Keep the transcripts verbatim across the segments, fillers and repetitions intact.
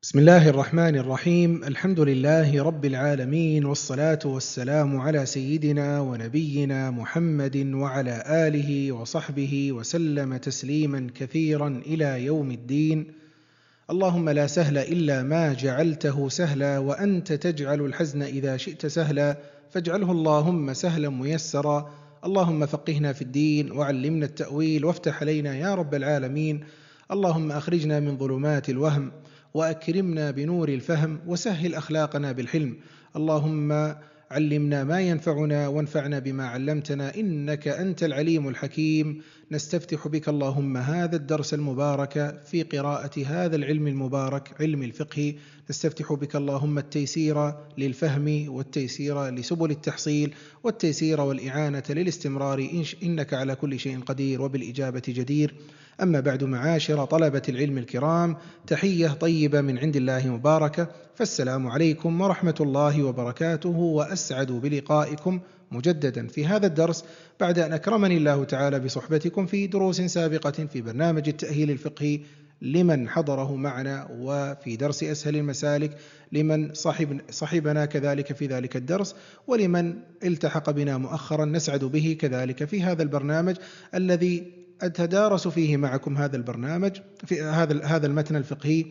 بسم الله الرحمن الرحيم. الحمد لله رب العالمين، والصلاة والسلام على سيدنا ونبينا محمد وعلى آله وصحبه وسلم تسليما كثيرا إلى يوم الدين. اللهم لا سهل إلا ما جعلته سهلا، وأنت تجعل الحزن إذا شئت سهلا، فاجعله اللهم سهلا ميسرا. اللهم فقهنا في الدين وعلمنا التأويل وافتح علينا يا رب العالمين. اللهم أخرجنا من ظلمات الوهم وأكرمنا بنور الفهم وسهل أخلاقنا بالحلم. اللهم علمنا ما ينفعنا وانفعنا بما علمتنا، إنك أنت العليم الحكيم. نستفتح بك اللهم هذا الدرس المبارك في قراءة هذا العلم المبارك، علم الفقه. نستفتح بك اللهم التيسير للفهم والتيسير لسبل التحصيل والتيسير والإعانة للاستمرار، إنك على كل شيء قدير وبالإجابة جدير. أما بعد، معاشر طلبة العلم الكرام، تحية طيبة من عند الله مباركة، فالسلام عليكم ورحمة الله وبركاته، وأسعد بلقائكم مجددا في هذا الدرس بعد أن أكرمني الله تعالى بصحبتكم في دروس سابقة في برنامج التأهيل الفقهي لمن حضره معنا، وفي درس أسهل المسالك لمن صحب صحبنا كذلك في ذلك الدرس، ولمن التحق بنا مؤخرا نسعد به كذلك في هذا البرنامج الذي أتدارس فيه معكم هذا البرنامج في هذا هذا المتن الفقهي،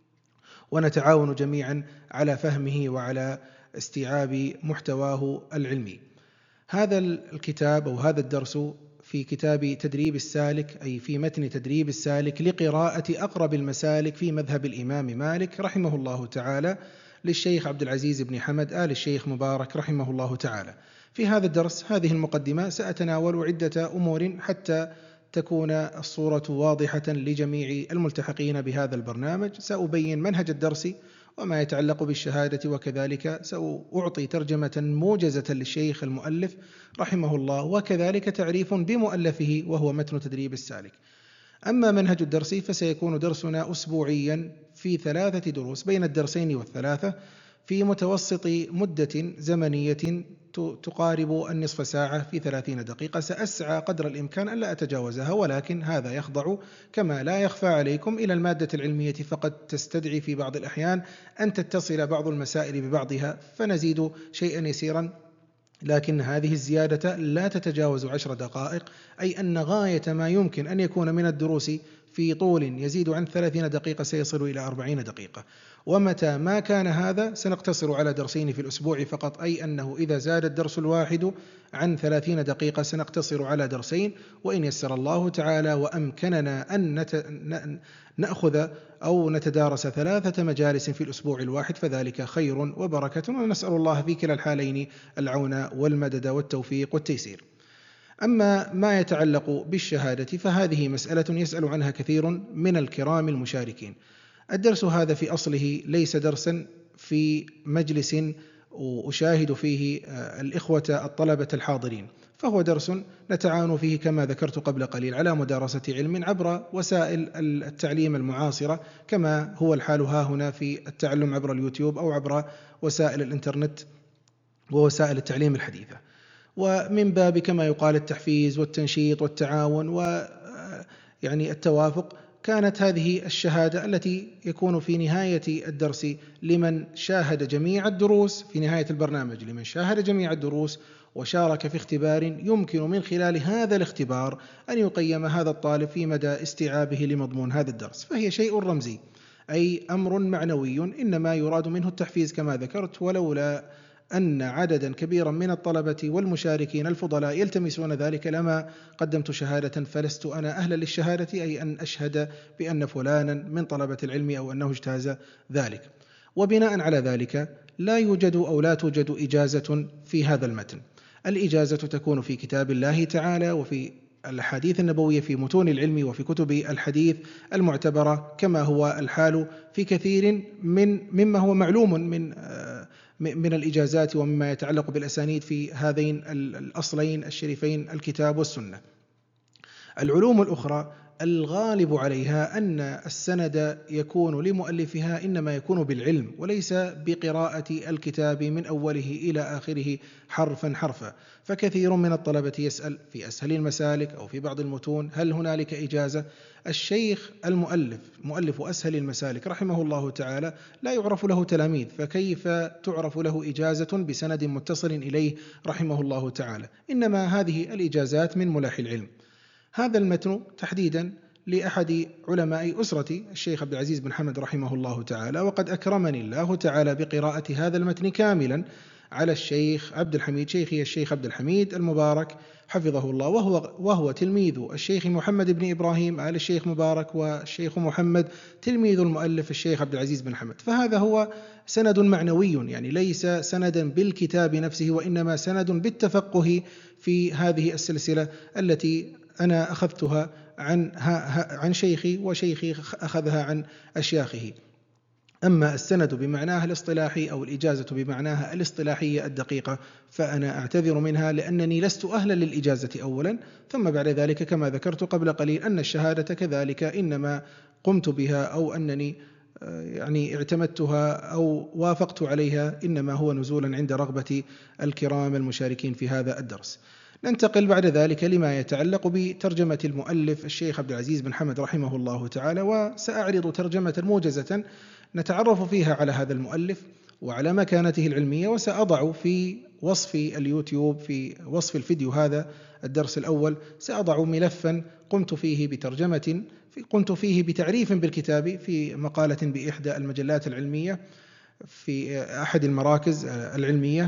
ونتعاون جميعا على فهمه وعلى استيعاب محتواه العلمي. هذا الكتاب أو هذا الدرس في كتاب تدريب السالك، أي في متن تدريب السالك لقراءة أقرب المسالك في مذهب الإمام مالك رحمه الله تعالى، للشيخ عبد العزيز بن حمد آل الشيخ مبارك رحمه الله تعالى. في هذا الدرس، هذه المقدمة، سأتناول عدة أمور حتى تكون الصورة واضحة لجميع الملتحقين بهذا البرنامج. سأبين منهج الدرس وما يتعلق بالشهادة، وكذلك سأعطي ترجمة موجزة للشيخ المؤلف رحمه الله، وكذلك تعريف بمؤلفه وهو متن تدريب السالك. أما منهج الدرس فسيكون درسنا أسبوعيا في ثلاثة دروس، بين الدرسين والثلاثة، في متوسط مدة زمنية تقارب النصف ساعة في ثلاثين دقيقة. سأسعى قدر الإمكان ألا أتجاوزها، ولكن هذا يخضع كما لا يخفى عليكم إلى المادة العلمية، فقد تستدعي في بعض الأحيان أن تتصل بعض المسائل ببعضها فنزيد شيئا يسيرا، لكن هذه الزيادة لا تتجاوز عشر دقائق، أي أن غاية ما يمكن أن يكون من الدروس في طول يزيد عن ثلاثين دقيقة سيصل إلى أربعين دقيقة. ومتى ما كان هذا سنقتصر على درسين في الأسبوع فقط، أي أنه إذا زاد الدرس الواحد عن ثلاثين دقيقة سنقتصر على درسين، وإن يسر الله تعالى وأمكننا أن نت... نأخذ أو نتدارس ثلاثة مجالس في الأسبوع الواحد فذلك خير وبركة، ونسأل الله في كلا الحالين العون والمدد والتوفيق والتيسير. أما ما يتعلق بالشهادة فهذه مسألة يسأل عنها كثير من الكرام المشاركين. الدرس هذا في أصله ليس درسا في مجلس أشاهد فيه الإخوة الطلبة الحاضرين، فهو درس نتعاون فيه كما ذكرت قبل قليل على مدارسة علم عبر وسائل التعليم المعاصرة، كما هو الحال ها هنا في التعلم عبر اليوتيوب أو عبر وسائل الإنترنت ووسائل التعليم الحديثة. ومن باب كما يقال التحفيز والتنشيط والتعاون ويعني التوافق، كانت هذه الشهادة التي يكون في نهاية الدرس لمن شاهد جميع الدروس، في نهاية البرنامج لمن شاهد جميع الدروس وشارك في اختبار يمكن من خلال هذا الاختبار أن يقيم هذا الطالب في مدى استيعابه لمضمون هذا الدرس. فهي شيء رمزي، أي أمر معنوي، إنما يراد منه التحفيز كما ذكرت. ولولا أن عددا كبيرا من الطلبة والمشاركين الفضلاء يلتمسون ذلك لما قدمت شهادة، فلست أنا أهلا للشهادة، أي أن أشهد بأن فلانا من طلبة العلم أو أنه اجتاز ذلك. وبناء على ذلك لا يوجد أو لا توجد إجازة في هذا المتن. الإجازة تكون في كتاب الله تعالى وفي الحديث النبوي، في متون العلم وفي كتب الحديث المعتبرة، كما هو الحال في كثير من مما هو معلوم من من الإجازات ومما يتعلق بالأسانيد في هذين الأصلين الشريفين، الكتاب والسنة. العلوم الأخرى الغالب عليها أن السند يكون لمؤلفها إنما يكون بالعلم وليس بقراءة الكتاب من أوله إلى آخره حرفا حرفا. فكثير من الطلبة يسأل في أسهل المسالك أو في بعض المتون هل هنالك إجازة؟ الشيخ المؤلف مؤلف أسهل المسالك رحمه الله تعالى لا يعرف له تلاميذ، فكيف تعرف له إجازة بسند متصل إليه رحمه الله تعالى؟ إنما هذه الإجازات من ملاح العلم. هذا المتن تحديدا لأحد علماء أسرتي الشيخ عبد العزيز بن حمد رحمه الله تعالى، وقد أكرمني الله تعالى بقراءة هذا المتن كاملا على الشيخ عبد الحميد شيخي الشيخ عبد الحميد المبارك حفظه الله، وهو, وهو تلميذ الشيخ محمد بن إبراهيم آل الشيخ مبارك، والشيخ محمد تلميذ المؤلف الشيخ عبد العزيز بن حمد. فهذا هو سند معنوي، يعني ليس سندا بالكتاب نفسه وإنما سند بالتفقه في هذه السلسلة التي أنا أخذتها عن عن شيخي وشيخي أخذها عن أشياخه. أما السند بمعناها الاصطلاحي أو الإجازة بمعناها الاصطلاحية الدقيقة فأنا أعتذر منها، لأنني لست أهلا للإجازة أولا، ثم بعد ذلك كما ذكرت قبل قليل أن الشهادة كذلك إنما قمت بها أو أنني يعني اعتمدتها أو وافقت عليها إنما هو نزولا عند رغبة الكرام المشاركين في هذا الدرس. ننتقل بعد ذلك لما يتعلق بترجمة المؤلف الشيخ عبد العزيز بن حمد رحمه الله تعالى، وسأعرض ترجمة موجزة نتعرف فيها على هذا المؤلف وعلى مكانته العلمية، وسأضع في وصف اليوتيوب في وصف الفيديو هذا الدرس الأول سأضع ملفا قمت فيه بترجمة قمت فيه بتعريف بالكتاب في مقالة بإحدى المجلات العلمية في أحد المراكز العلمية،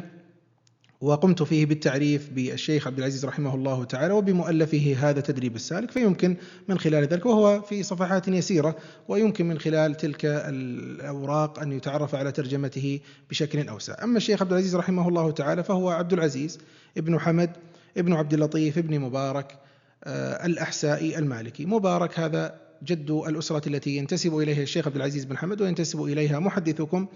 وقمت فيه بالتعريف بالشيخ عبد العزيز رحمه الله تعالى وبمؤلفه هذا تدريب السالك، فيمكن من خلال ذلك وهو في صفحات يسيرة ويمكن من خلال تلك الأوراق أن يتعرف على ترجمته بشكل أوسع. أما الشيخ عبد العزيز رحمه الله تعالى فهو عبد العزيز ابن حمد ابن عبد اللطيف ابن مبارك آه الأحسائي المالكي. مبارك هذا جد الأسرة التي ينتسب إليها الشيخ عبد العزيز بن حمد وينتسب إليها محدثكم،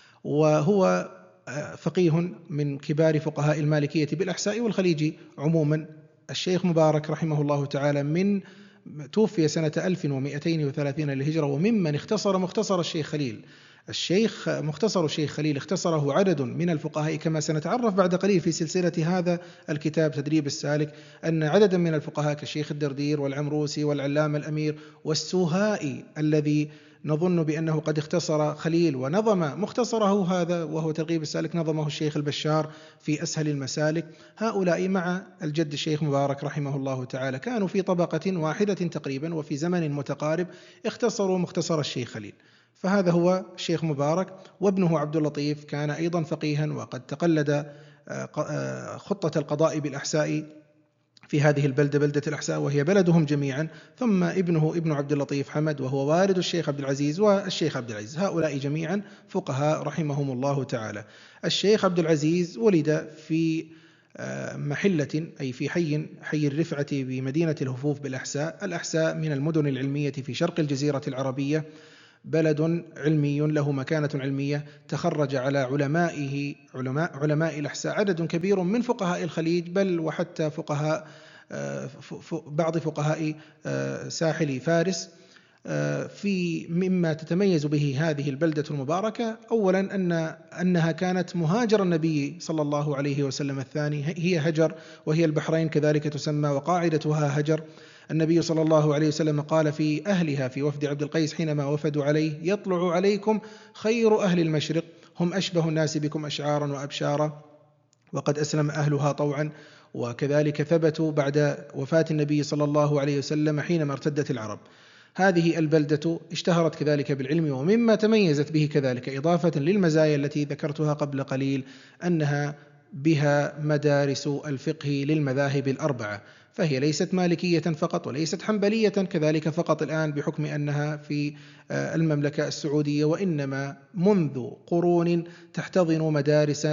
وهو فقيه من كبار فقهاء المالكية بالأحساء والخليج عموما. الشيخ مبارك رحمه الله تعالى من توفي سنة ألف ومئتين وثلاثين للهجرة، وممن اختصر مختصر الشيخ خليل. الشيخ مختصر الشيخ خليل اختصره عدد من الفقهاء، كما سنتعرف بعد قليل في سلسلة هذا الكتاب تدريب السالك أن عددا من الفقهاء كالشيخ الدردير والعمروسي والعلامة الأمير والسوهائي الذي نظن بأنه قد اختصر خليل ونظم مختصره هذا وهو ترغيب السالك نظمه الشيخ البشار في أسهل المسالك. هؤلاء مع الجد الشيخ مبارك رحمه الله تعالى كانوا في طبقة واحدة تقريبا وفي زمن متقارب اختصروا مختصر الشيخ خليل. فهذا هو الشيخ مبارك، وابنه عبد اللطيف كان أيضا فقيها وقد تقلد خطة القضاء بالأحساء في هذه البلدة بلدة الأحساء وهي بلدهم جميعا، ثم ابنه ابن عبد اللطيف حمد وهو والد الشيخ عبد العزيز والشيخ عبد العزيز، هؤلاء جميعا فقهاء رحمهم الله تعالى. الشيخ عبد العزيز ولد في محلة أي في حي حي الرفعة بمدينة الهفوف بالأحساء. الأحساء من المدن العلمية في شرق الجزيرة العربية، بلد علمي له مكانة علمية، تخرج على علمائه علماء علماء الأحساء عدد كبير من فقهاء الخليج، بل وحتى فقهاء بعض فقهاء ساحل فارس. في مما تتميز به هذه البلدة المباركة أولا أن أنها كانت مهاجر النبي صلى الله عليه وسلم الثاني، هي هجر وهي البحرين كذلك تسمى وقاعدتها هجر. النبي صلى الله عليه وسلم قال في أهلها في وفد عبد القيس حينما وفدوا عليه: يطلع عليكم خير أهل المشرق هم أشبه الناس بكم أشعارا وأبشارا، وقد أسلم أهلها طوعا. وكذلك ثبتوا بعد وفاة النبي صلى الله عليه وسلم حينما ارتدت العرب. هذه البلدة اشتهرت كذلك بالعلم، ومما تميزت به كذلك إضافة للمزايا التي ذكرتها قبل قليل أنها بها مدارس الفقه للمذاهب الأربعة، فهي ليست مالكية فقط وليست حنبلية كذلك فقط الآن بحكم أنها في المملكة السعودية، وإنما منذ قرون تحتضن مدارس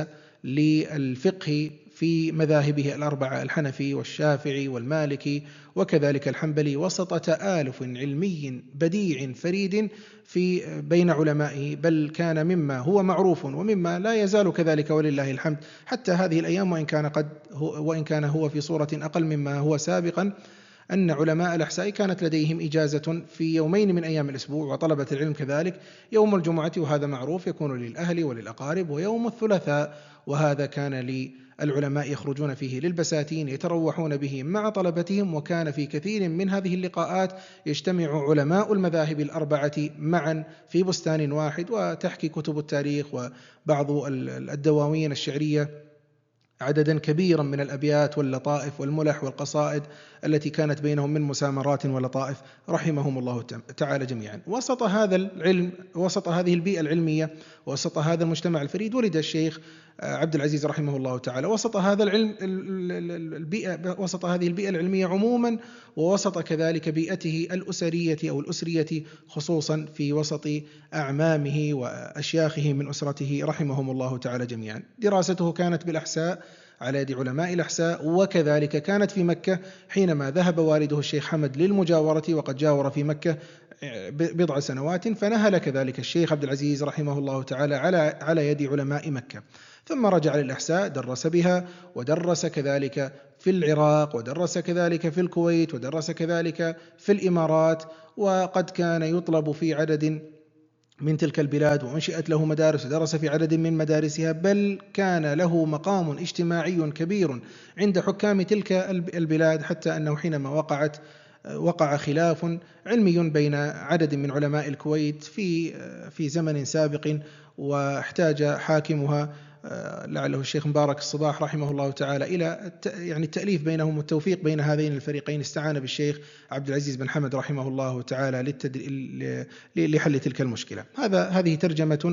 للفقه في مذاهبه الأربعة: الحنفي والشافعي والمالكي وكذلك الحنبلي، وسط تآلف علمي بديع فريد في بين علمائه، بل كان مما هو معروف ومما لا يزال كذلك ولله الحمد حتى هذه الأيام، وإن كان قد هو وإن كان هو في صورة أقل مما هو سابقا، أن علماء الأحساء كانت لديهم إجازة في يومين من أيام الأسبوع، وطلبة العلم كذلك يوم الجمعة وهذا معروف يكون للأهل وللأقارب، ويوم الثلاثاء وهذا كان للعلماء يخرجون فيه للبساتين يتروحون به مع طلبتهم. وكان في كثير من هذه اللقاءات يجتمع علماء المذاهب الأربعة معا في بستان واحد، وتحكي كتب التاريخ وبعض الدواوين الشعرية عددا كبيرا من الأبيات واللطائف والملح والقصائد التي كانت بينهم من مسامرات ولطائف رحمهم الله تعالى جميعا. وسط هذا العلم، وسط هذه البيئة العلمية، وسط هذا المجتمع الفريد، ولد الشيخ عبد العزيز رحمه الله تعالى. وسط هذا العلم البيئة، وسط هذه البيئة العلمية عموما، ووسط كذلك بيئته الأسرية أو الأسرية خصوصا في وسط أعمامه وأشياخه من أسرته رحمهم الله تعالى جميعا. دراسته كانت بالأحساء على يد علماء الأحساء، وكذلك كانت في مكة حينما ذهب والده الشيخ حمد للمجاورة، وقد جاور في مكة بضع سنوات، فنهل كذلك الشيخ عبد العزيز رحمه الله تعالى على على يد علماء مكة، ثم رجع للأحساء درس بها، ودرس كذلك في العراق، ودرس كذلك في الكويت، ودرس كذلك في الإمارات، وقد كان يطلب في عدد من تلك البلاد، وأنشئت له مدارس ودرس في عدد من مدارسها، بل كان له مقام اجتماعي كبير عند حكام تلك البلاد، حتى أنه حينما وقعت وقع خلاف علمي بين عدد من علماء الكويت في في زمن سابق، واحتاج حاكمها لعله الشيخ مبارك الصباح رحمه الله تعالى إلى يعني التأليف بينهم والتوفيق بين هذين الفريقين. استعان بالشيخ عبد العزيز بن حمد رحمه الله تعالى للتدل... لحل تلك المشكلة. هذا هذه ترجمة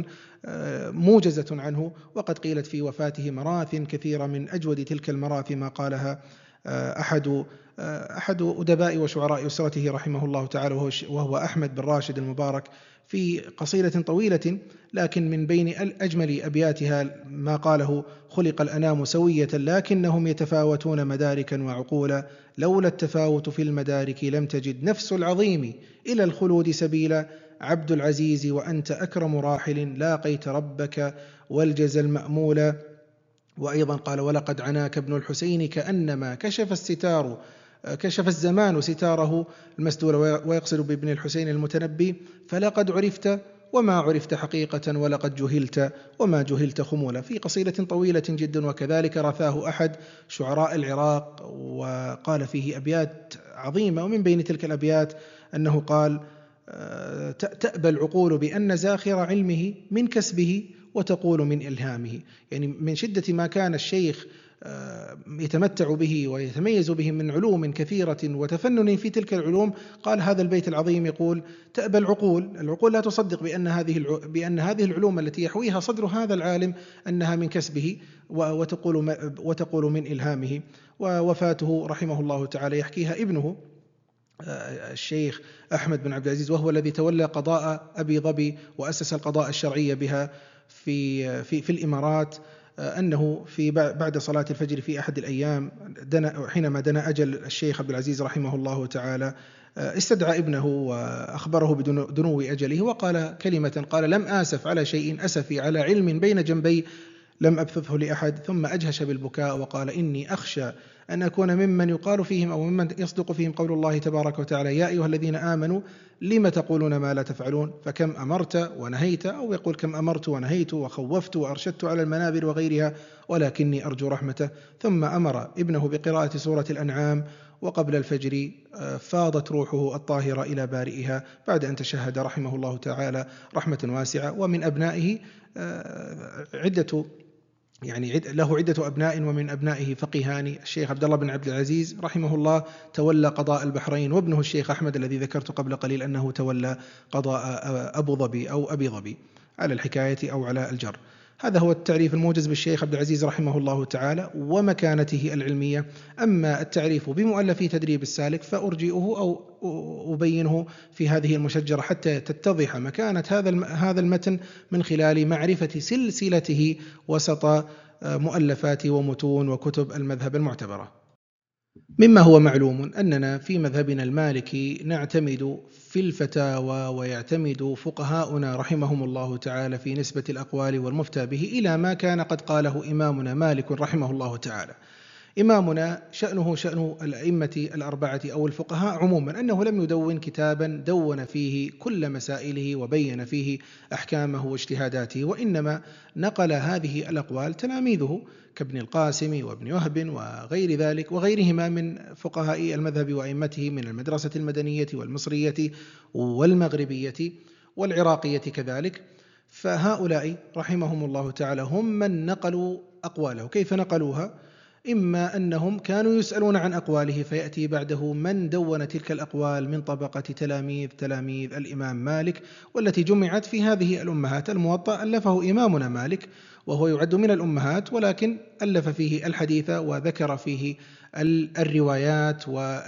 موجزة عنه، وقد قيلت في وفاته مراث كثيرة، من أجود تلك المراثي ما قالها أحد أحد أدباء وشعراء أسرته رحمه الله تعالى، وهو أحمد بن راشد المبارك، في قصيدة طويلة، لكن من بين أجمل أبياتها ما قاله: خلق الأنام سوية لكنهم يتفاوتون مداركا وعقولا، لولا التفاوت في المدارك لم تجد نفس العظيم إلى الخلود سبيلا، عبد العزيز وأنت أكرم راحل لاقيت ربك والجزى المأمولا. وأيضا قال: ولقد عناك ابن الحسين كأنما كشف الستار كشف الزمان ستاره المسدور، ويقصد بابن الحسين المتنبي: فلقد عرفت وما عرفت حقيقة ولقد جهلت وما جهلت خمولا، في قصيدة طويلة جدا. وكذلك رثاه أحد شعراء العراق وقال فيه أبيات عظيمة، ومن بين تلك الأبيات أنه قال: تأبى العقول بأن زاخر علمه من كسبه وتقول من إلهامه. يعني من شدة ما كان الشيخ يتمتع به ويتميز به من علوم كثيرة وتفنن في تلك العلوم، قال هذا البيت العظيم يقول: تأبى العقول، العقول لا تصدق بأن هذه بأن هذه العلوم التي يحويها صدر هذا العالم أنها من كسبه، وتقول وتقول من إلهامه. ووفاته رحمه الله تعالى يحكيها ابنه الشيخ أحمد بن عبد العزيز، وهو الذي تولى قضاء أبي ظبي وأسس القضاء الشرعي بها في في في الإمارات، أنه في بعد صلاة الفجر في أحد الأيام دنا حينما دنا أجل الشيخ عبد العزيز رحمه الله تعالى، استدعى ابنه وأخبره بدنو أجله، وقال كلمة، قال: لم آسف على شيء أسفي على علم بين جنبي لم أبثثه لأحد، ثم أجهش بالبكاء وقال: إني أخشى أن أكون ممن يقال فيهم أو ممن يصدق فيهم قول الله تبارك وتعالى: يا أيها الذين آمنوا لم تقولون ما لا تفعلون، فكم أمرت ونهيت، أو يقول كم أمرت ونهيت وخوفت وأرشدت على المنابر وغيرها، ولكني أرجو رحمته. ثم أمر ابنه بقراءة سورة الأنعام، وقبل الفجر فاضت روحه الطاهرة إلى بارئها بعد أن تشهد رحمه الله تعالى رحمة واسعة. ومن أبنائه عدة يعني له عدة أبناء، ومن أبنائه فقيهان: الشيخ عبد الله بن عبد العزيز رحمه الله تولى قضاء البحرين، وابنه الشيخ أحمد الذي ذكرت قبل قليل أنه تولى قضاء أبو ظبي أو أبي ظبي على الحكاية أو على الجر. هذا هو التعريف الموجز بالشيخ عبد العزيز رحمه الله تعالى ومكانته العلمية. أما التعريف بمؤلف تدريب السالك فأرجئه أو أبينه في هذه المشجرة حتى تتضح مكانة هذا هذا المتن من خلال معرفة سلسلته وسط مؤلفات ومتون وكتب المذهب المعتبرة. مما هو معلوم أننا في مذهبنا المالكي نعتمد في الفتاوى ويعتمد فقهاؤنا رحمهم الله تعالى في نسبة الأقوال والمفتى به إلى ما كان قد قاله إمامنا مالك رحمه الله تعالى. إمامنا شأنه شأن الأئمة الأربعة أو الفقهاء عموما أنه لم يدون كتابا دون فيه كل مسائله وبين فيه أحكامه واجتهاداته، وإنما نقل هذه الأقوال تلاميذه كابن القاسم وابن وهب وغير ذلك وغيرهما من فقهاء المذهب وأئمته من المدرسة المدنية والمصرية والمغربية والعراقية كذلك. فهؤلاء رحمهم الله تعالى هم من نقلوا أقواله. كيف نقلوها؟ إما أنهم كانوا يسألون عن أقواله فيأتي بعده من دون تلك الأقوال من طبقة تلاميذ تلاميذ الإمام مالك، والتي جمعت في هذه الأمهات. الموطأ ألفه إمامنا مالك وهو يعد من الأمهات، ولكن ألف فيه الحديث وذكر فيه الروايات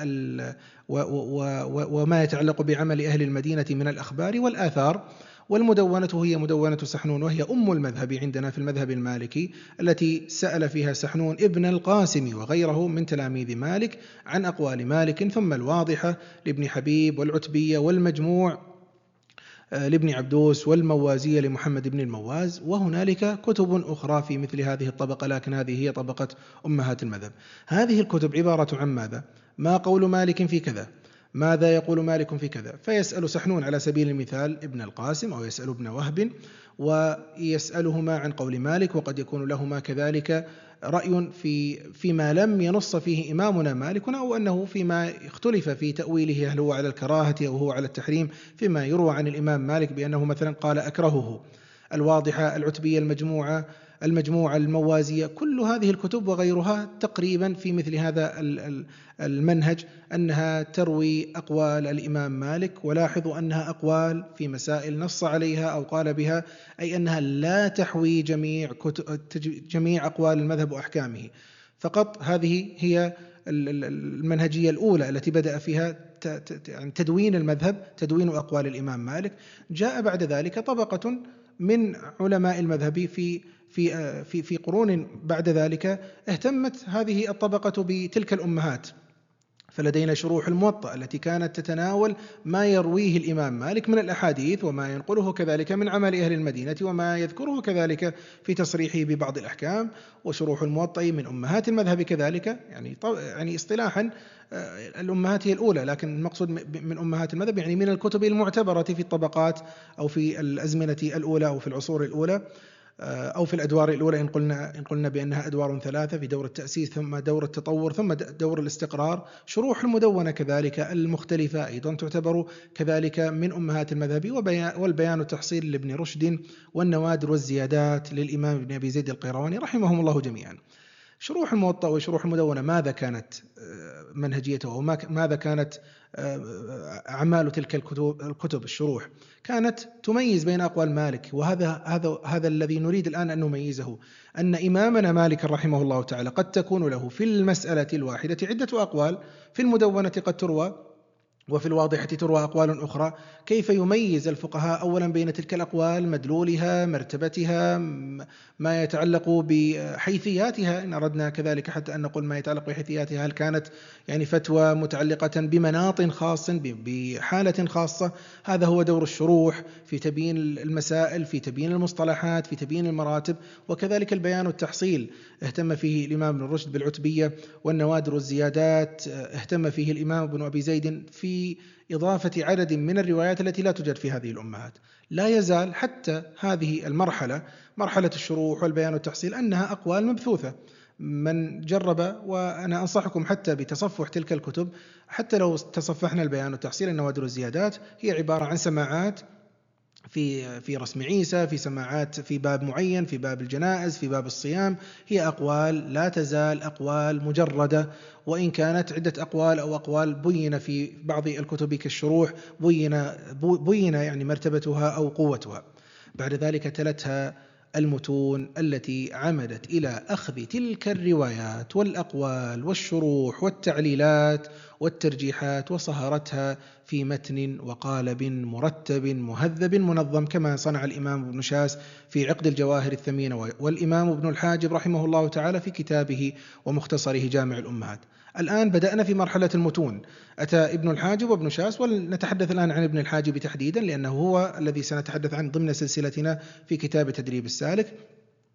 وما يتعلق بعمل أهل المدينة من الأخبار والآثار. والمدونة هي مدونة سحنون، وهي أم المذهب عندنا في المذهب المالكي، التي سأل فيها سحنون ابن القاسم وغيره من تلاميذ مالك عن أقوال مالك، ثم الواضحة لابن حبيب والعتبية والمجموع لابن عبدوس والموازية لمحمد بن المواز، وهنالك كتب أخرى في مثل هذه الطبقة، لكن هذه هي طبقة أمهات المذهب. هذه الكتب عبارة عن ماذا؟ ما قول مالك في كذا، ماذا يقول مالك في كذا، فيسأل سحنون على سبيل المثال ابن القاسم أو يسأل ابن وهب ويسألهما عن قول مالك، وقد يكون لهما كذلك رأي في فيما لم ينص فيه إمامنا مالك، أو أنه فيما اختلف في تأويله، هل هو على الكراهة أو هو على التحريم، فيما يروى عن الإمام مالك بأنه مثلا قال أكرهه. الواضحة، العتبية، المجموعة المجموعة الموازية، كل هذه الكتب وغيرها تقريبا في مثل هذا المنهج، أنها تروي أقوال الإمام مالك. ولاحظوا أنها أقوال في مسائل نص عليها أو قال بها، أي أنها لا تحوي جميع, جميع أقوال المذهب وأحكامه، فقط هذه هي المنهجية الأولى التي بدأ فيها تدوين المذهب، تدوين أقوال الإمام مالك. جاء بعد ذلك طبقة من علماء المذهب في في في في قرون بعد ذلك اهتمت هذه الطبقة بتلك الأمهات، فلدينا شروح الموطأ التي كانت تتناول ما يرويه الإمام مالك من الأحاديث وما ينقله كذلك من عمل أهل المدينة وما يذكره كذلك في تصريحه ببعض الأحكام. وشروح الموطأ من أمهات المذهب كذلك، يعني يعني اصطلاحا الأمهات هي الأولى، لكن المقصود من أمهات المذهب يعني من الكتب المعتبرة في الطبقات أو في الأزمنة الأولى أو في العصور الأولى أو في الأدوار الأولى، إن قلنا إن قلنا بأنها أدوار ثلاثة، في دور التأسيس ثم دور التطور ثم دور الاستقرار. شروح المدونة كذلك المختلفة أيضا تعتبر كذلك من أمهات المذهب. والبيان والتحصيل لابن رشد، والنوادر والزيادات للإمام ابن أبي زيد القيرواني رحمهم الله جميعا. شروح الموطأ وشروح المدونة ماذا كانت منهجيته وماذا كانت أعمال تلك الكتب الكتب الشروح؟ كانت تميز بين أقوال مالك، وهذا هذا هذا الذي نريد الآن أن نميزه، أن إمامنا مالك رحمه الله تعالى قد تكون له في المسألة الواحدة عدة أقوال، في المدونة قد تروى وفي الواضحة تروى أقوال أخرى. كيف يميز الفقهاء أولا بين تلك الأقوال، مدلولها، مرتبتها، ما يتعلق بحيثياتها، إن أردنا كذلك حتى أن نقول ما يتعلق بحيثياتها، هل كانت يعني فتوى متعلقة بمناط خاص بحالة خاصة؟ هذا هو دور الشروح في تبيين المسائل، في تبيين المصطلحات، في تبيين المراتب. وكذلك البيان والتحصيل اهتم فيه الإمام ابن رشد بالعتبية، والنوادر والزيادات اهتم فيه الإمام ابن أبي زيد في في إضافة عدد من الروايات التي لا توجد في هذه الأمهات. لا يزال حتى هذه المرحلة، مرحلة الشروح والبيان والتحصيل، أنها أقوال مبثوثة. من جرب، وأنا أنصحكم حتى بتصفح تلك الكتب، حتى لو تصفحنا البيان والتحصيل، النوادر والزيادات هي عبارة عن سماعات في في رسم عيسى، في سماعات في باب معين، في باب الجنائز، في باب الصيام. هي أقوال لا تزال أقوال مجردة، وإن كانت عدة أقوال أو أقوال بين في بعض الكتب كالشروح بين بين يعني مرتبتها أو قوتها. بعد ذلك تلتها المتون التي عمدت إلى أخذ تلك الروايات والأقوال والشروح والتعليلات والترجيحات، وصهرتها في متن وقالب مرتب مهذب منظم، كما صنع الإمام ابن شاس في عقد الجواهر الثمينة، والإمام ابن الحاجب رحمه الله تعالى في كتابه ومختصره جامع الأمهات. الآن بدأنا في مرحلة المتون، أتى ابن الحاجب وابن شاس، ونتحدث الآن عن ابن الحاجب تحديدا لأنه هو الذي سنتحدث عنه ضمن سلسلتنا في كتاب تدريب السالك.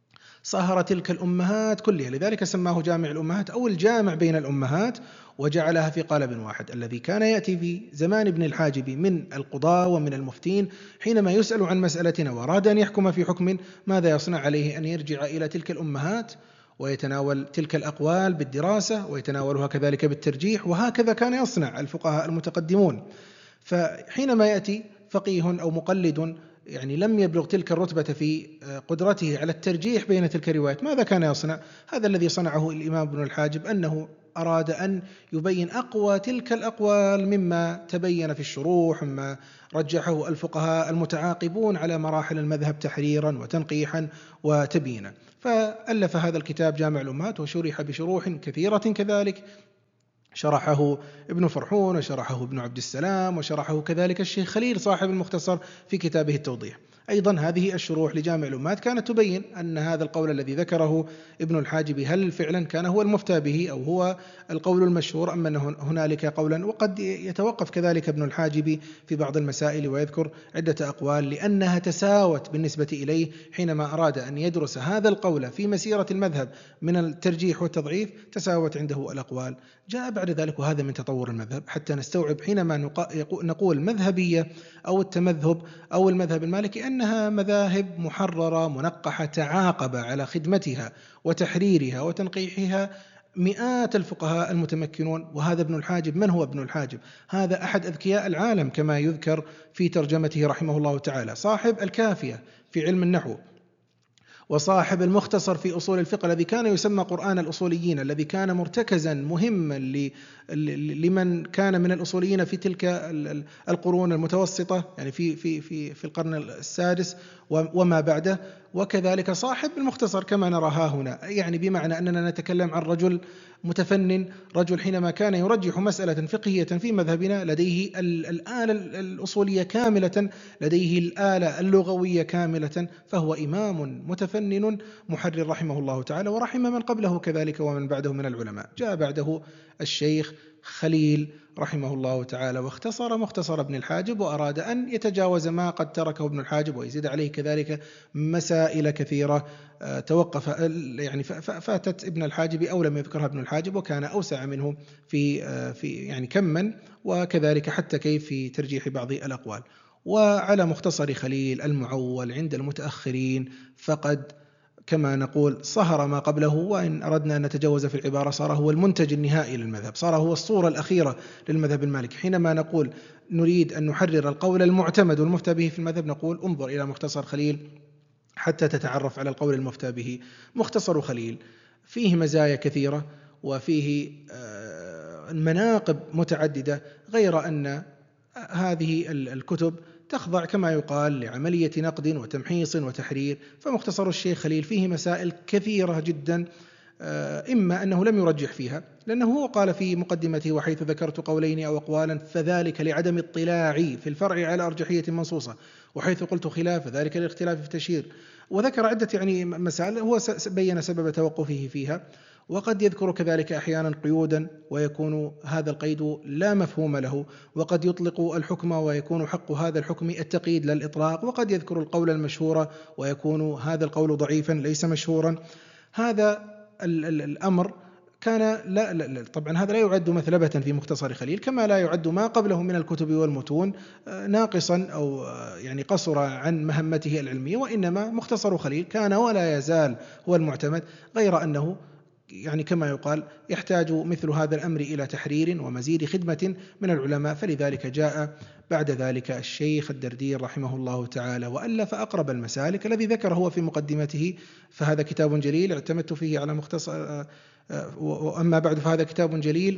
صهر تلك الأمهات كلها، لذلك سماه جامع الأمهات أو الجامع بين الأمهات، وجعلها في قالب واحد. الذي كان يأتي في زمان ابن الحاجب من القضاة ومن المفتين حينما يسأل عن مسألة وأراد أن يحكم في حكم، ماذا يصنع؟ عليه أن يرجع إلى تلك الأمهات ويتناول تلك الأقوال بالدراسة ويتناولها كذلك بالترجيح، وهكذا كان يصنع الفقهاء المتقدمون. فحينما يأتي فقيه أو مقلد يعني لم يبلغ تلك الرتبة في قدرته على الترجيح بين تلك الروايات، ماذا كان يصنع؟ هذا الذي صنعه الإمام ابن الحاجب، أنه أراد أن يبين أقوى تلك الأقوال مما تبين في الشروح، مما رجحه الفقهاء المتعاقبون على مراحل المذهب تحريرا وتنقيحا وتبيينا. فألف هذا الكتاب جامع الأمهات، وشرح بشروح كثيرة كذلك، شرحه ابن فرحون وشرحه ابن عبد السلام وشرحه كذلك الشيخ خليل صاحب المختصر في كتابه التوضيح. أيضا هذه الشروح لجامع الأمهات كانت تبين أن هذا القول الذي ذكره ابن الحاجب هل فعلا كان هو المفتى به أو هو القول المشهور أم أن هنالك قولا. وقد يتوقف كذلك ابن الحاجب في بعض المسائل ويذكر عدة أقوال لأنها تساوت بالنسبة إليه حينما أراد أن يدرس هذا القول في مسيرة المذهب من الترجيح والتضعيف، تساوت عنده الأقوال. جاء بعد ذلك، وهذا من تطور المذهب حتى نستوعب حينما نقول مذهبية أو التمذهب أو المذهب المالكي أنها مذاهب محررة منقحة تعاقب على خدمتها وتحريرها وتنقيحها مئات الفقهاء المتمكنون. وهذا ابن الحاجب. من هو ابن الحاجب؟ هذا أحد أذكياء العالم كما يذكر في ترجمته رحمه الله تعالى، صاحب الكافية في علم النحو، وصاحب المختصر في أصول الفقه الذي كان يسمى قرآن الأصوليين، الذي كان مرتكزا مهما لمن كان من الأصوليين في تلك القرون المتوسطة، يعني في في في في القرن السادس وما بعده. وكذلك صاحب المختصر كما نراها هنا، يعني بمعنى أننا نتكلم عن رجل متفنن، رجل حينما كان يرجح مسألة فقهية في مذهبنا لديه الآلة الأصولية كاملة، لديه الآلة اللغوية كاملة، فهو إمام متفنن محرر رحمه الله تعالى، ورحم من قبله كذلك ومن بعده من العلماء. جاء بعده الشيخ خليل رحمه الله تعالى واختصر مختصر ابن الحاجب، وأراد أن يتجاوز ما قد تركه ابن الحاجب ويزيد عليه كذلك مسائل كثيرة توقف يعني فاتت ابن الحاجب أو لم يذكرها ابن الحاجب، وكان أوسع منه في في يعني كما وكذلك حتى كيف في ترجيح بعض الأقوال. وعلى مختصر خليل المعول عند المتأخرين فقد كما نقول صهر ما قبله، وإن أردنا أن نتجاوز في العبارة صار هو المنتج النهائي للمذهب، صار هو الصورة الأخيرة للمذهب المالكي. حينما نقول نريد أن نحرر القول المعتمد والمفتى به في المذهب، نقول انظر إلى مختصر خليل حتى تتعرف على القول المفتى به. مختصر خليل فيه مزايا كثيرة وفيه مناقب متعددة، غير أن هذه الكتب تخضع كما يقال لعملية نقد وتمحيص وتحرير. فمختصر الشيخ خليل فيه مسائل كثيرة جدا، إما أنه لم يرجح فيها لأنه هو قال في مقدمته وحيث ذكرت قولين أو أقوالا فذلك لعدم اطلاعي في الفرع على أرجحية منصوصة، وحيث قلت خلاف فذلك الاختلاف في التشهير، وذكر عدة يعني مسائل هو بين سبب توقفه فيها. وقد يذكر كذلك أحيانا قيودا ويكون هذا القيد لا مفهوم له، وقد يطلق الحكم ويكون حق هذا الحكم التقييد للإطلاق، وقد يذكر القول المشهور ويكون هذا القول ضعيفا ليس مشهورا. هذا الأمر كان لا, لا, لا طبعا هذا لا يعد مثلبة في مختصر خليل، كما لا يعد ما قبله من الكتب والمتون ناقصا أو يعني قصر عن مهمته العلمية، وإنما مختصر خليل كان ولا يزال هو المعتمد، غير أنه يعني كما يقال يحتاج مثل هذا الأمر إلى تحرير ومزيد خدمة من العلماء. فلذلك جاء بعد ذلك الشيخ الدردير رحمه الله تعالى وألف أقرب المسالك الذي ذكر هو في مقدمته، فهذا كتاب جليل اعتمدت فيه على مختصر. وأما بعد فهذا كتاب جليل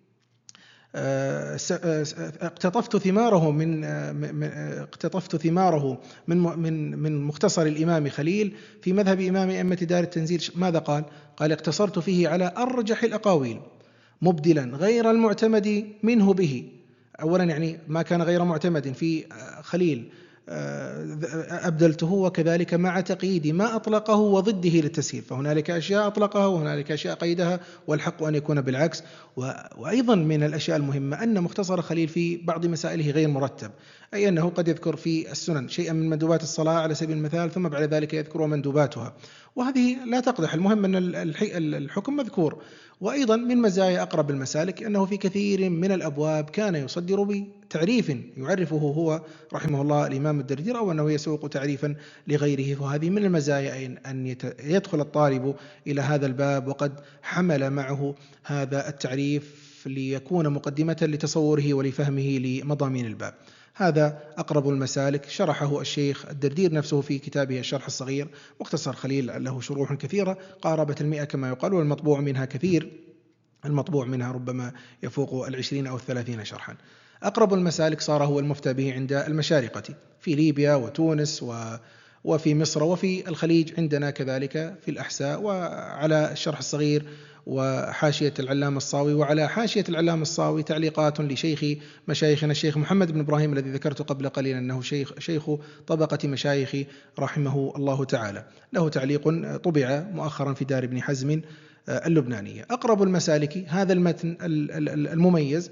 اقتطفت ثماره من اقتطفت ثماره من من من مختصر الإمام خليل في مذهب إمام أئمة دار التنزيل. ماذا قال؟ قال اقتصرت فيه على أرجح الأقاويل مبدلا غير المعتمد منه به. أولا يعني ما كان غير معتمد في خليل أبدلته، وكذلك مع تقييد ما أطلقه وضده للتسهيل، فهنالك أشياء أطلقها وهنالك أشياء قيدها، والحق أن يكون بالعكس. وأيضا من الأشياء المهمة أن مختصر خليل في بعض مسائله غير مرتب، أي أنه قد يذكر في السنن شيئا من مندوبات الصلاة على سبيل المثال، ثم بعد ذلك يذكر مندوباتها، وهذه لا تقدح، المهم أن الحكم مذكور. وأيضا من مزايا أقرب المسالك أنه في كثير من الأبواب كان يصدر بتعريف يعرفه هو رحمه الله الإمام الدردير، أو أنه يسوق تعريفا لغيره، وهذه من المزايا أن يدخل الطالب إلى هذا الباب وقد حمل معه هذا التعريف ليكون مقدمة لتصوره ولفهمه لمضامين الباب. هذا أقرب المسالك، شرحه الشيخ الدردير نفسه في كتابه الشرح الصغير. مختصر خليل له شروح كثيرة قاربة المئة كما يقال، والمطبوع منها كثير، المطبوع منها ربما يفوق العشرين أو الثلاثين شرحا. أقرب المسالك صار هو المفتى به عند المشارقة في ليبيا وتونس و وفي مصر وفي الخليج عندنا كذلك في الأحساء، وعلى الشرح الصغير وحاشية العلامة الصاوي، وعلى حاشية العلامة الصاوي تعليقات لشيخ مشايخنا الشيخ محمد بن إبراهيم الذي ذكرت قبل قليل أنه شيخ, شيخ طبقة مشايخ رحمه الله تعالى، له تعليق طبع مؤخرا في دار ابن حزم اللبنانية. أقرب المسالك هذا المتن المميز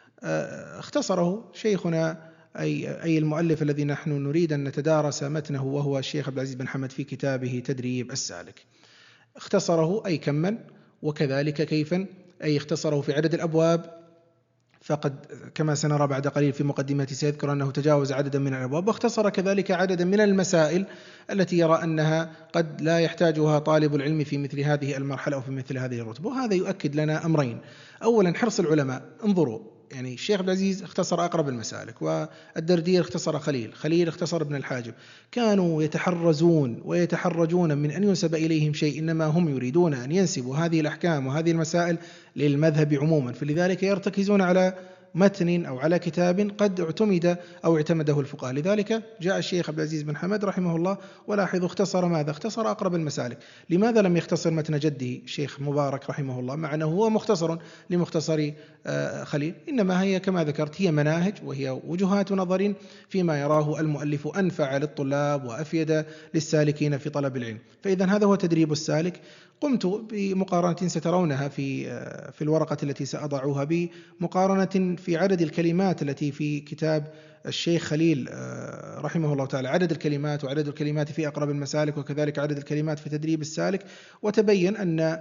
اختصره شيخنا أي, أي المؤلف الذي نحن نريد أن نتدارس متنه، وهو الشيخ عبد العزيز بن حمد في كتابه تدريب السالك. اختصره أي كما، وكذلك كيفا، أي اختصره في عدد الأبواب، فقد كما سنرى بعد قليل في مقدمته سيذكر أنه تجاوز عددا من الأبواب، واختصر كذلك عددا من المسائل التي يرى أنها قد لا يحتاجها طالب العلم في مثل هذه المرحلة أو في مثل هذه الرتبة. وهذا يؤكد لنا أمرين: أولا حرص العلماء، انظروا يعني الشيخ عبد العزيز اختصر أقرب المسالك، والدردير اختصر خليل، خليل اختصر ابن الحاجب، كانوا يتحرزون ويتحرجون من أن ينسب إليهم شيء، إنما هم يريدون أن ينسبوا هذه الأحكام وهذه المسائل للمذهب عموما، فلذلك يرتكزون على متن أو على كتاب قد اعتمد أو اعتمده الفقهاء. لذلك جاء الشيخ عبد العزيز بن حمد رحمه الله ولاحظوا اختصر ماذا؟ اختصر أقرب المسالك. لماذا لم يختصر متن جده الشيخ مبارك رحمه الله، مع أنه هو مختصر لمختصر خليل؟ إنما هي كما ذكرت هي مناهج وهي وجهات نظر فيما يراه المؤلف أنفع للطلاب وأفيد للسالكين في طلب العلم. فإذا هذا هو تدريب السالك. قمت بمقارنة سترونها في في الورقة التي سأضعها، بمقارنة في عدد الكلمات التي في كتاب الشيخ خليل رحمه الله تعالى، عدد الكلمات وعدد الكلمات في أقرب المسالك، وكذلك عدد الكلمات في تدريب السالك، وتبين أن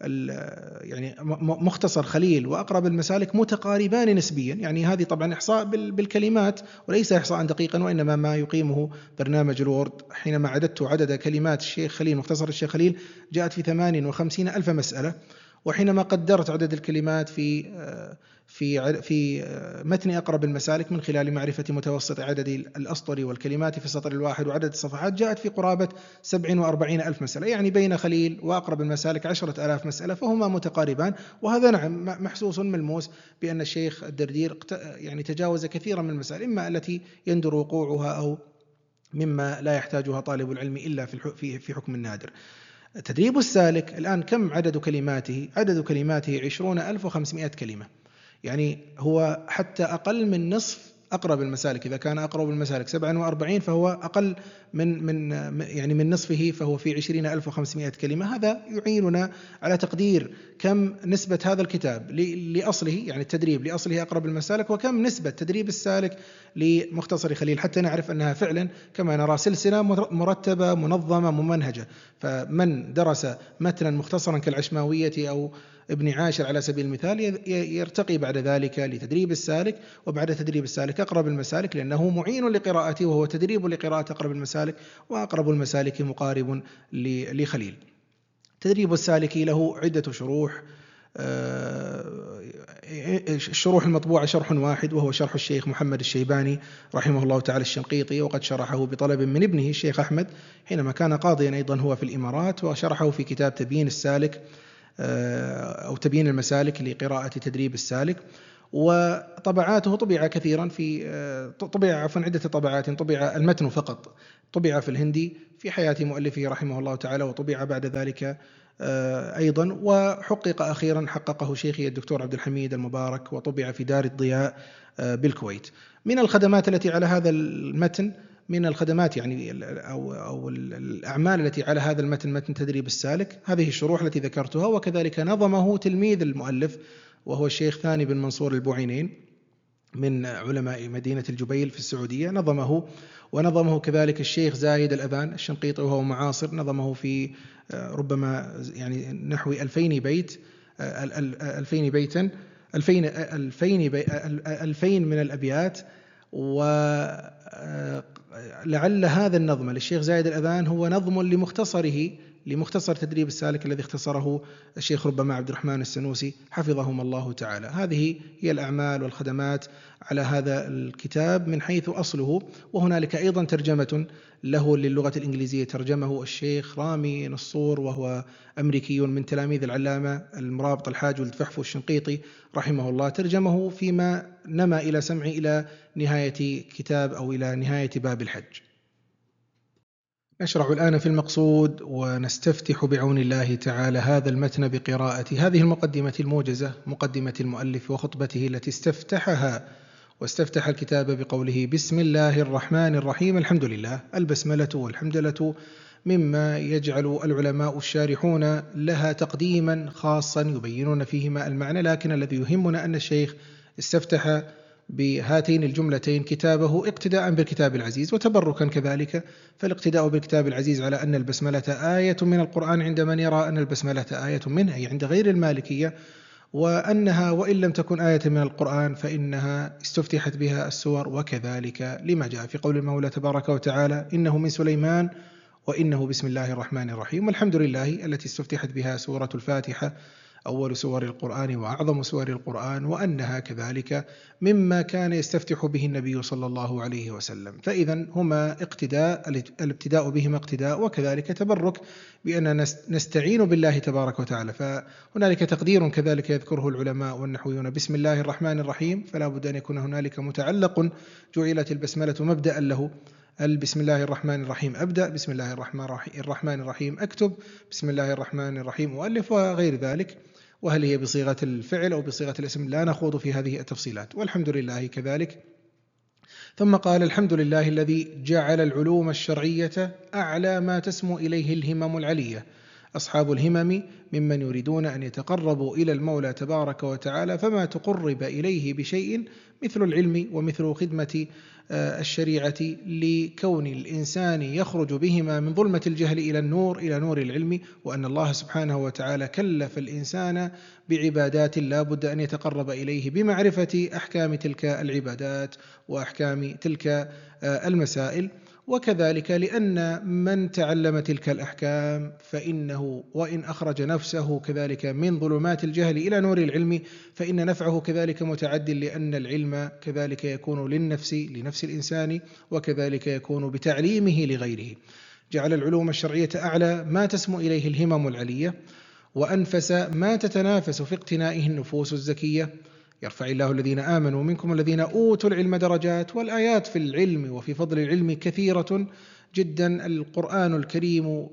يعني مختصر خليل وأقرب المسالك متقاربان نسبيا. يعني هذه طبعا إحصاء بالكلمات وليس إحصاء دقيقا، وإنما ما يقيمه برنامج الوورد. حينما عددت عدد كلمات الشيخ خليل مختصر الشيخ خليل جاءت في ثمانين وخمسين ألف مسألة، وحينما قدرت عدد الكلمات في في في متن أقرب المسالك من خلال معرفة متوسط عدد الأسطر والكلمات في السطر الواحد وعدد الصفحات، جاءت في قرابة سبع وأربعين ألف مسألة، يعني بين خليل وأقرب المسالك عشرة آلاف مسألة، فهما متقاربان. وهذا نعم محسوس ملموس بأن الشيخ الدردير يعني تجاوز كثيرا من المسائل، إما التي يندر وقوعها أو مما لا يحتاجها طالب العلم إلا في في حكم النادر. تدريب السالك الآن كم عدد كلماته؟ عدد كلماته عشرون ألف وخمسمائة كلمة، يعني هو حتى أقل من نصف أقرب المسالك. إذا كان أقرب المسالك سبعة وأربعين فهو أقل من من يعني من نصفه، فهو في عشرين ألف وخمسمائة كلمة. هذا يعيننا على تقدير كم نسبة هذا الكتاب لأصله، يعني التدريب لأصله أقرب المسالك، وكم نسبة تدريب السالك لمختصر خليل، حتى نعرف أنها فعلا كما نرى سلسلة مرتبة منظمة ممنهجة. فمن درس متنا مختصرا كالعشماوية أو ابن عاشر على سبيل المثال يرتقي بعد ذلك لتدريب السالك، وبعد تدريب السالك أقرب المسالك، لأنه معين لقراءته وهو تدريب لقراءة أقرب المسالك، وأقرب المسالك مقارب لخليل. تدريب السالك له عدة شروح. الشروح المطبوعة شرح واحد وهو شرح الشيخ محمد الشيباني رحمه الله تعالى الشنقيطي، وقد شرحه بطلب من ابنه الشيخ أحمد حينما كان قاضيا أيضا هو في الإمارات، وشرحه في كتاب تبيين السالك أو تبيين المسالك لقراءة تدريب السالك. وطبعاته طبع كثيرا في طبع عفوا عدة طبعات. طبع المتن فقط طبع في الهندي في حياة مؤلفه رحمه الله تعالى، وطبع بعد ذلك أيضا، وحقق أخيرا حققه شيخي الدكتور عبد الحميد المبارك، وطبع في دار الضياء بالكويت. من الخدمات التي على هذا المتن من الخدمات يعني أو أو الأعمال التي على هذا المتن، متن تدريب السالك، هذه الشروح التي ذكرتها. وكذلك نظمه تلميذ المؤلف وهو الشيخ ثاني بن منصور البوعينين من علماء مدينة الجبيل في السعودية، نظمه. ونظمه كذلك الشيخ زايد الأذان الشنقيطي وهو معاصر، نظمه في ربما يعني نحو ألفين بيت ألفين بيتا ألفين ألفين بي ألفين من الأبيات. ولعل هذا النظم للشيخ زايد الأذان هو نظم لمختصره لمختصر تدريب السالك الذي اختصره الشيخ ربما عبد الرحمن السنوسي حفظهم الله تعالى. هذه هي الأعمال والخدمات على هذا الكتاب من حيث أصله. وهنالك أيضا ترجمة له للغة الإنجليزية، ترجمه الشيخ رامي نصور وهو أمريكي من تلاميذ العلامة المرابط الحاج ولد فحفو الشنقيطي رحمه الله، ترجمه فيما نما إلى سمعي إلى نهاية كتاب أو إلى نهاية باب الحج. نشرع الآن في المقصود ونستفتح بعون الله تعالى هذا المتن بقراءة هذه المقدمة الموجزة، مقدمة المؤلف وخطبته التي استفتحها واستفتح الكتاب بقوله: بسم الله الرحمن الرحيم. الحمد لله. البسملة والحمدلة مما يجعل العلماء الشارحون لها تقديما خاصا يبينون فيهما المعنى، لكن الذي يهمنا أن الشيخ استفتح بهاتين الجملتين كتابه اقتداء بالكتاب العزيز وتبركا كذلك. فالاقتداء بالكتاب العزيز على أن البسملة آية من القرآن عند من يرى أن البسملة آية منه، أي عند غير المالكية، وأنها وإن لم تكن آية من القرآن فإنها استفتحت بها السور. وكذلك لما جاء في قول المولى تبارك وتعالى: إنه من سليمان وإنه بسم الله الرحمن الرحيم. والحمد لله التي استفتحت بها سورة الفاتحة أول سور القرآن وأعظم سور القرآن، وأنها كذلك مما كان يستفتح به النبي صلى الله عليه وسلم. فإذا هما اقتداء، الابتداء بهما اقتداء، وكذلك تبرك بأننا نستعين بالله تبارك وتعالى. فهنالك تقدير كذلك يذكره العلماء والنحويون: بسم الله الرحمن الرحيم، فلا بد أن يكون هنالك متعلق جعلت البسملة مبدأ له. بسم الله الرحمن الرحيم أبدأ، بسم الله الرحمن الرحيم أكتب، بسم الله الرحمن الرحيم أؤلف، وغير ذلك. وهل هي بصيغة الفعل أو بصيغة الاسم لا نخوض في هذه التفصيلات. والحمد لله كذلك. ثم قال: الحمد لله الذي جعل العلوم الشرعية أعلى ما تسمو إليه الهمم العلية. أصحاب الهمم ممن يريدون أن يتقربوا إلى المولى تبارك وتعالى، فما تقرب إليه بشيء مثل العلم ومثل خدمة الشريعة، لكون الإنسان يخرج بهما من ظلمة الجهل إلى النور، إلى نور العلم. وأن الله سبحانه وتعالى كلف الإنسان بعبادات لا بد أن يتقرب إليه بمعرفة أحكام تلك العبادات وأحكام تلك المسائل. وكذلك لأن من تعلم تلك الأحكام فإنه وإن أخرج نفسه كذلك من ظلمات الجهل إلى نور العلم فإن نفعه كذلك متعد، لأن العلم كذلك يكون للنفس لنفس الإنسان، وكذلك يكون بتعليمه لغيره. جعل العلوم الشرعية أعلى ما تسمو إليه الهمم العلية، وأنفس ما تتنافس في اقتنائه النفوس الزكية. يرفع الله الذين آمنوا منكم الذين أوتوا العلم درجات. والآيات في العلم وفي فضل العلم كثيرة جدا. القرآن الكريم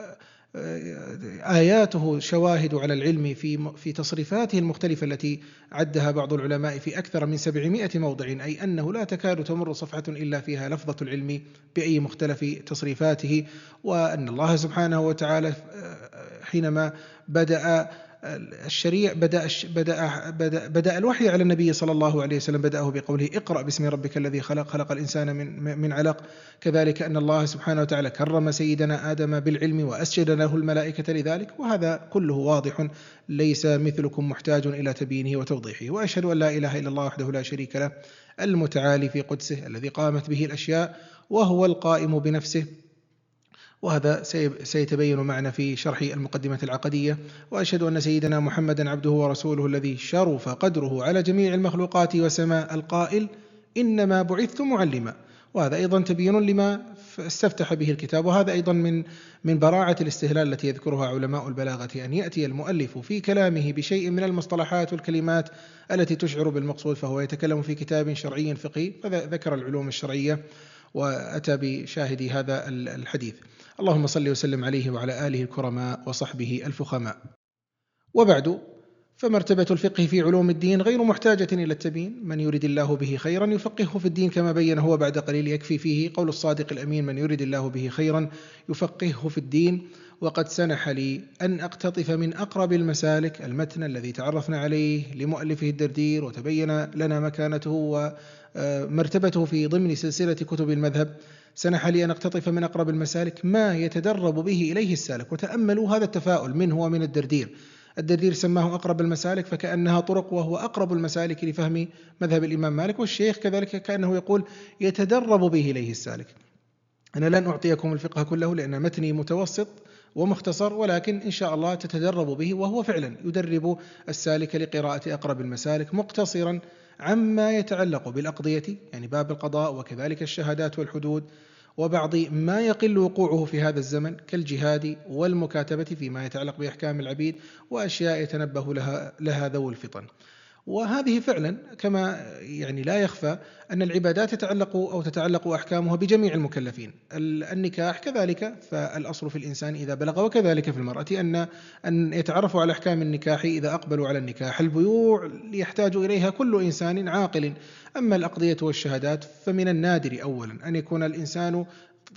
آياته شواهد على العلم في في تصريفاته المختلفة التي عدها بعض العلماء في أكثر من سبعمائة موضع، أي أنه لا تكاد تمر صفحة إلا فيها لفظة العلم بأي مختلف تصريفاته. وأن الله سبحانه وتعالى حينما بدأ الشريع بدأ, بدأ, بدأ, بدأ الوحي على النبي صلى الله عليه وسلم بدأه بقوله: اقرأ باسم ربك الذي خلق خلق الإنسان من, من علق. كذلك أن الله سبحانه وتعالى كرم سيدنا آدم بالعلم وأسجد له الملائكة لذلك. وهذا كله واضح ليس مثلكم محتاج إلى تبيينه وتوضيحه. وأشهد أن لا إله إلا الله وحده لا شريك له المتعالي في قدسه الذي قامت به الأشياء وهو القائم بنفسه. وهذا سيتبين معنا في شرح المقدمة العقدية. وأشهد أن سيدنا محمدا عبده ورسوله الذي شرف قدره على جميع المخلوقات وسماء القائل: إنما بعثت معلما. وهذا أيضا تبين لما استفتح به الكتاب. وهذا أيضا من من براعة الاستهلال التي يذكرها علماء البلاغة، أن يأتي المؤلف في كلامه بشيء من المصطلحات والكلمات التي تشعر بالمقصود، فهو يتكلم في كتاب شرعي فقهي فذكر العلوم الشرعية وأتى بشاهد هذا الحديث. اللهم صل وسلم عليه وعلى آله الكرماء وصحبه الفخماء. وبعد، فمرتبة الفقه في علوم الدين غير محتاجة إلى التبيين، من يرد الله به خيرا يفقهه في الدين كما بين هو بعد قليل، يكفي فيه قول الصادق الأمين: من يرد الله به خيرا يفقهه في الدين. وقد سنح لي أن أقتطف من أقرب المسالك المتن الذي تعرفنا عليه لمؤلفه الدردير وتبين لنا مكانته ومرتبته في ضمن سلسلة كتب المذهب. سنح لي أن أقتطف من أقرب المسالك ما يتدرب به إليه السالك، وتأملوا هذا التفاؤل منه ومن الدردير. الدردير سماه أقرب المسالك فكأنها طرق، وهو أقرب المسالك لفهم مذهب الإمام مالك، والشيخ كذلك كأنه يقول يتدرب به إليه السالك. أنا لن أعطيكم الفقه كله لأن متني متوسط ومختصر، ولكن إن شاء الله تتدرب به، وهو فعلا يدرب السالك لقراءة أقرب المسالك، مقتصرا عما يتعلق بالأقضية، يعني باب القضاء وكذلك الشهادات والحدود، وبعض ما يقل وقوعه في هذا الزمن كالجهاد والمكاتبة فيما يتعلق بأحكام العبيد، وأشياء يتنبه لها, لها ذوو الفطن. وهذه فعلا كما يعني لا يخفى أن العبادات تتعلق أو تتعلق أحكامها بجميع المكلفين. النكاح كذلك، فالأصل في الإنسان إذا بلغ، وكذلك في المرأة أن أن يتعرفوا على أحكام النكاح إذا أقبلوا على النكاح. البيوع يحتاج إليها كل إنسان عاقل، أما الأقضية والشهادات فمن النادر أولا أن يكون الإنسان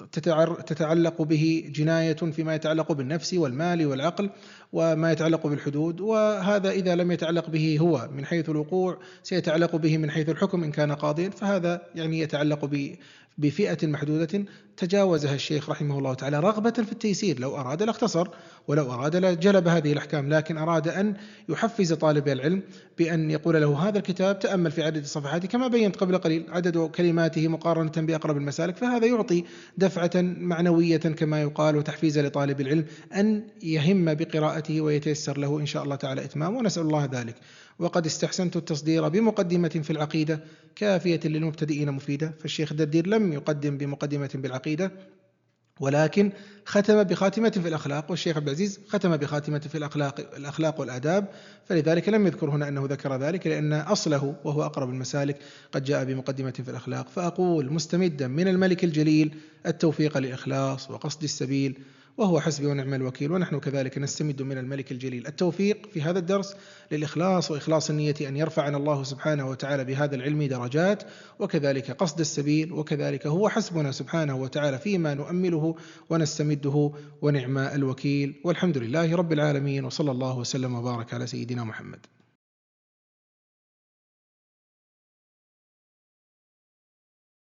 تتعلق به جناية فيما يتعلق بالنفس والمال والعقل وما يتعلق بالحدود، وهذا إذا لم يتعلق به هو من حيث الوقوع سيتعلق به من حيث الحكم إن كان قاضيا، فهذا يعني يتعلق بفئة محدودة تجاوزها الشيخ رحمه الله تعالى رغبة في التيسير. لو أراد لاختصر، ولو أراد لجلب هذه الأحكام، لكن أراد أن يحفز طالب العلم بأن يقول له هذا الكتاب تأمل في عدد الصفحات كما بينت قبل قليل، عدد كلماته مقارنة بأقرب المسالك، فهذا يعطي دفعة معنوية كما يقال وتحفيز لطالب العلم أن يهم بقراءته ويتيسر له إن شاء الله تعالى إتمامه، ونسأل الله ذلك. وقد استحسنت التصدير بمقدمة في العقيدة كافية للمبتدئين مفيدة، فالشيخ الدردير لم يقدم بمقدمة بالعقيدة ولكن ختم بخاتمة في الأخلاق، والشيخ عبد العزيز ختم بخاتمة في الأخلاق, الأخلاق والآداب، فلذلك لم يذكر هنا أنه ذكر ذلك، لأن أصله وهو أقرب المسالك قد جاء بمقدمة في الأخلاق. فأقول مستمدا من الملك الجليل التوفيق للإخلاص وقصد السبيل، وهو حسبي ونعم الوكيل. ونحن كذلك نستمد من الملك الجليل التوفيق في هذا الدرس للإخلاص وإخلاص النية، أن يرفعنا الله سبحانه وتعالى بهذا العلم درجات، وكذلك قصد السبيل، وكذلك هو حسبنا سبحانه وتعالى فيما نؤمله ونستمده، ونعم الوكيل. والحمد لله رب العالمين، وصلى الله وسلم وبارك على سيدنا محمد.